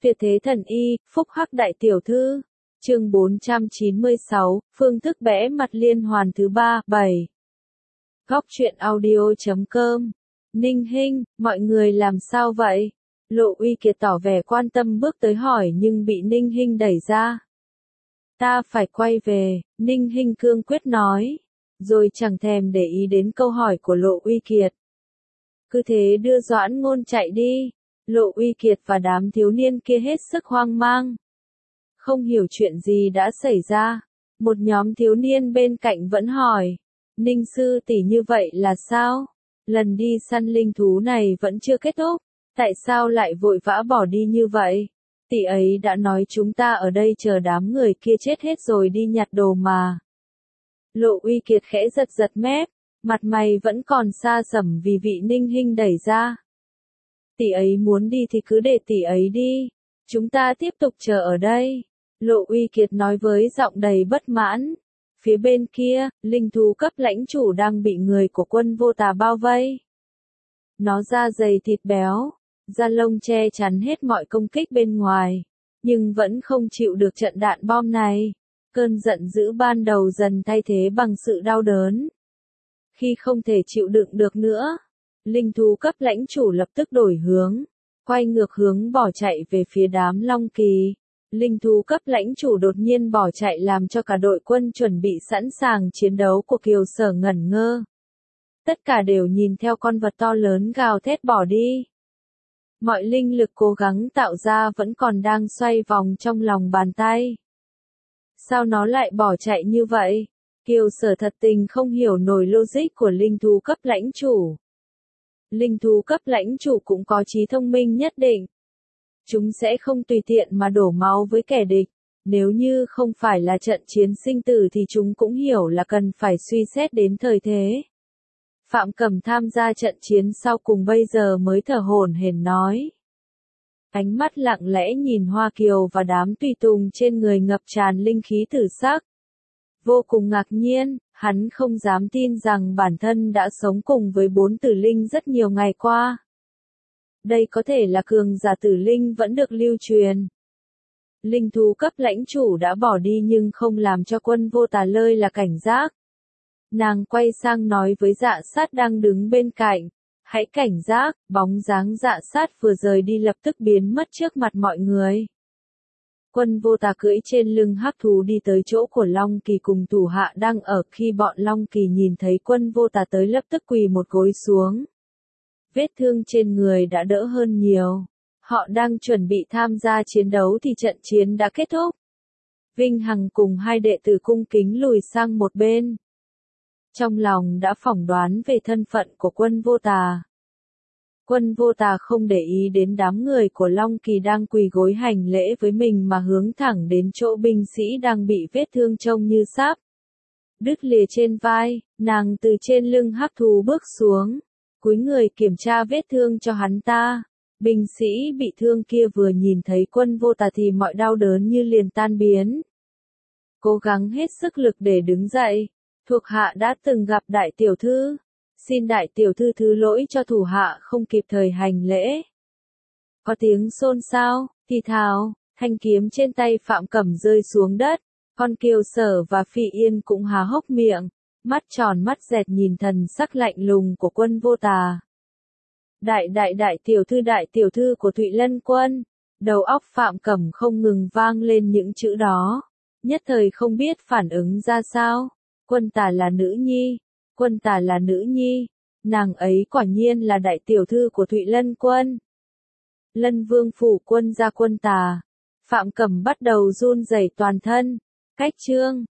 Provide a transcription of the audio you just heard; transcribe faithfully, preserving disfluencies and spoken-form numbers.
Tuyệt thế thần y, phúc hắc đại tiểu thư. Chương bốn trăm chín mươi sáu, phương thức bẽ mặt liên hoàn thứ ba, bảy. Góc truyện audio chấm com. Ninh Hinh, mọi người làm sao vậy? Lộ Uy Kiệt tỏ vẻ quan tâm bước tới hỏi nhưng bị Ninh Hinh đẩy ra. Ta phải quay về, Ninh Hinh cương quyết nói, rồi chẳng thèm để ý đến câu hỏi của Lộ Uy Kiệt. Cứ thế đưa Doãn Ngôn chạy đi. Lộ Uy Kiệt và đám thiếu niên kia hết sức hoang mang. Không hiểu chuyện gì đã xảy ra. Một nhóm thiếu niên bên cạnh vẫn hỏi. Ninh sư tỷ như vậy là sao? Lần đi săn linh thú này vẫn chưa kết thúc. Tại sao lại vội vã bỏ đi như vậy? Tỷ ấy đã nói chúng ta ở đây chờ đám người kia chết hết rồi đi nhặt đồ mà. Lộ Uy Kiệt khẽ giật giật mép. Mặt mày vẫn còn xa sẩm vì vị Ninh Hinh đẩy ra. Tỷ ấy muốn đi thì cứ để tỷ ấy đi. Chúng ta tiếp tục chờ ở đây. Lộ Uy Kiệt nói với giọng đầy bất mãn. Phía bên kia, linh thú cấp lãnh chủ đang bị người của Quân Vô Tà bao vây. Nó da dày thịt béo, da lông che chắn hết mọi công kích bên ngoài, nhưng vẫn không chịu được trận đạn bom này. Cơn giận dữ ban đầu dần thay thế bằng sự đau đớn. Khi không thể chịu đựng được nữa, linh thú cấp lãnh chủ lập tức đổi hướng, quay ngược hướng bỏ chạy về phía đám Long Kỳ. Linh thú cấp lãnh chủ đột nhiên bỏ chạy làm cho cả đội quân chuẩn bị sẵn sàng chiến đấu của Kiều Sở ngẩn ngơ. Tất cả đều nhìn theo con vật to lớn gào thét bỏ đi. Mọi linh lực cố gắng tạo ra vẫn còn đang xoay vòng trong lòng bàn tay. Sao nó lại bỏ chạy như vậy? Kiều Sở thật tình không hiểu nổi logic của linh thú cấp lãnh chủ. Linh thú cấp lãnh chủ cũng có trí thông minh nhất định. Chúng sẽ không tùy tiện mà đổ máu với kẻ địch. Nếu như không phải là trận chiến sinh tử thì chúng cũng hiểu là cần phải suy xét đến thời thế. Phạm Cẩm tham gia trận chiến sau cùng bây giờ mới thở hổn hển nói. Ánh mắt lặng lẽ nhìn Hoa Kiều và đám tùy tùng trên người ngập tràn linh khí tử sắc. Vô cùng ngạc nhiên, hắn không dám tin rằng bản thân đã sống cùng với bốn tử linh rất nhiều ngày qua. Đây có thể là cường giả tử linh vẫn được lưu truyền. Linh thú cấp lãnh chủ đã bỏ đi nhưng không làm cho Quân Vô Tà lơi là cảnh giác. Nàng quay sang nói với Dạ Sát đang đứng bên cạnh. Hãy cảnh giác, bóng dáng Dạ Sát vừa rời đi lập tức biến mất trước mặt mọi người. Quân Vô Tà cưỡi trên lưng hắc thú đi tới chỗ của Long Kỳ cùng thủ hạ đang ở. Khi bọn Long Kỳ nhìn thấy Quân Vô Tà tới lập tức quỳ một gối xuống. Vết thương trên người đã đỡ hơn nhiều. Họ đang chuẩn bị tham gia chiến đấu thì trận chiến đã kết thúc. Vinh Hằng cùng hai đệ tử cung kính lùi sang một bên. Trong lòng đã phỏng đoán về thân phận của Quân Vô Tà. Quân Vô Tà không để ý đến đám người của Long Kỳ đang quỳ gối hành lễ với mình mà hướng thẳng đến chỗ binh sĩ đang bị vết thương trông như sáp đứt lìa trên vai. Nàng từ trên lưng hắc thú bước xuống, cúi người kiểm tra vết thương cho hắn ta. Binh sĩ bị thương kia vừa nhìn thấy Quân Vô Tà thì mọi đau đớn như liền tan biến. Cố gắng hết sức lực để đứng dậy. Thuộc hạ đã từng gặp đại tiểu thư. Xin đại tiểu thư thứ lỗi cho thủ hạ không kịp thời hành lễ. Có tiếng xôn xao, thì thào, thanh kiếm trên tay Phạm Cẩm rơi xuống đất. Con Kiều Sở và Phi Yên cũng há hốc miệng, mắt tròn mắt dẹt nhìn thần sắc lạnh lùng của Quân Vô Tà. Đại đại đại tiểu thư đại tiểu thư của Thụy Lân Quân. Đầu óc Phạm Cẩm không ngừng vang lên những chữ đó. Nhất thời không biết phản ứng ra sao. Quân Tà là nữ nhi. Quân Tà là nữ nhi. Nàng ấy quả nhiên là đại tiểu thư của Thụy Lân Quân. Lân Vương phủ quân gia Quân Tà. Phạm Cẩm bắt đầu run rẩy toàn thân. Cách chương.